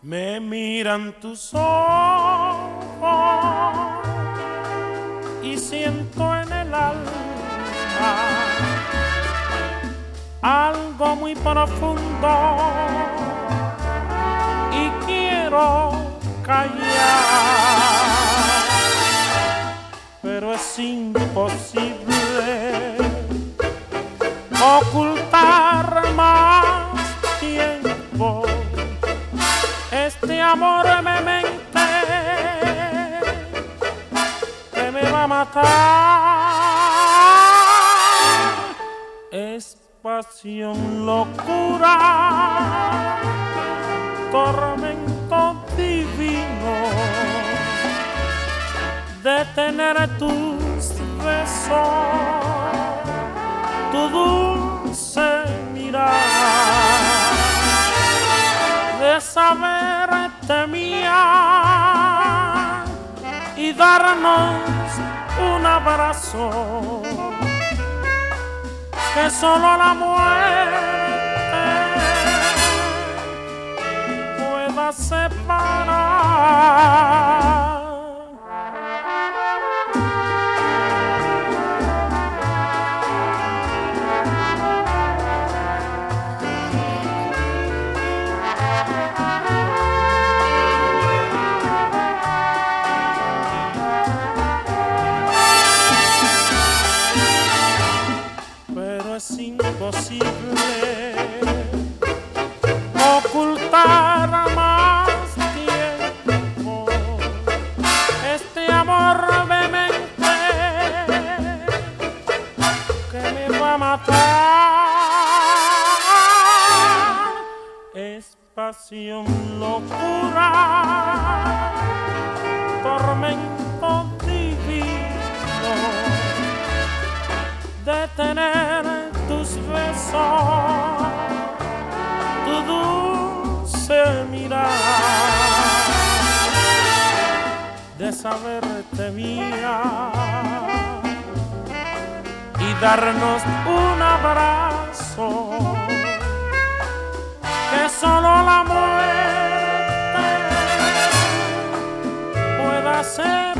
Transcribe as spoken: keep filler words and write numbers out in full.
Me miran tus ojos y siento en el alma algo muy profundo y quiero callar, pero es imposible ocultar más tiempo este amor vehemente que me va a matar. Es pasión, locura, tormento divino de tener tus besos, tu dulce mirar, de saberte mía y darnos un abrazo que solo la muerte pueda separar. Es imposible ocultar más tiempo este amor vehemente que me va a matar. Es pasión, locura, tormento divino de tener tus besos, tu dulce mirar, de saberte mía y darnos un abrazo que solo la muerte pueda ser.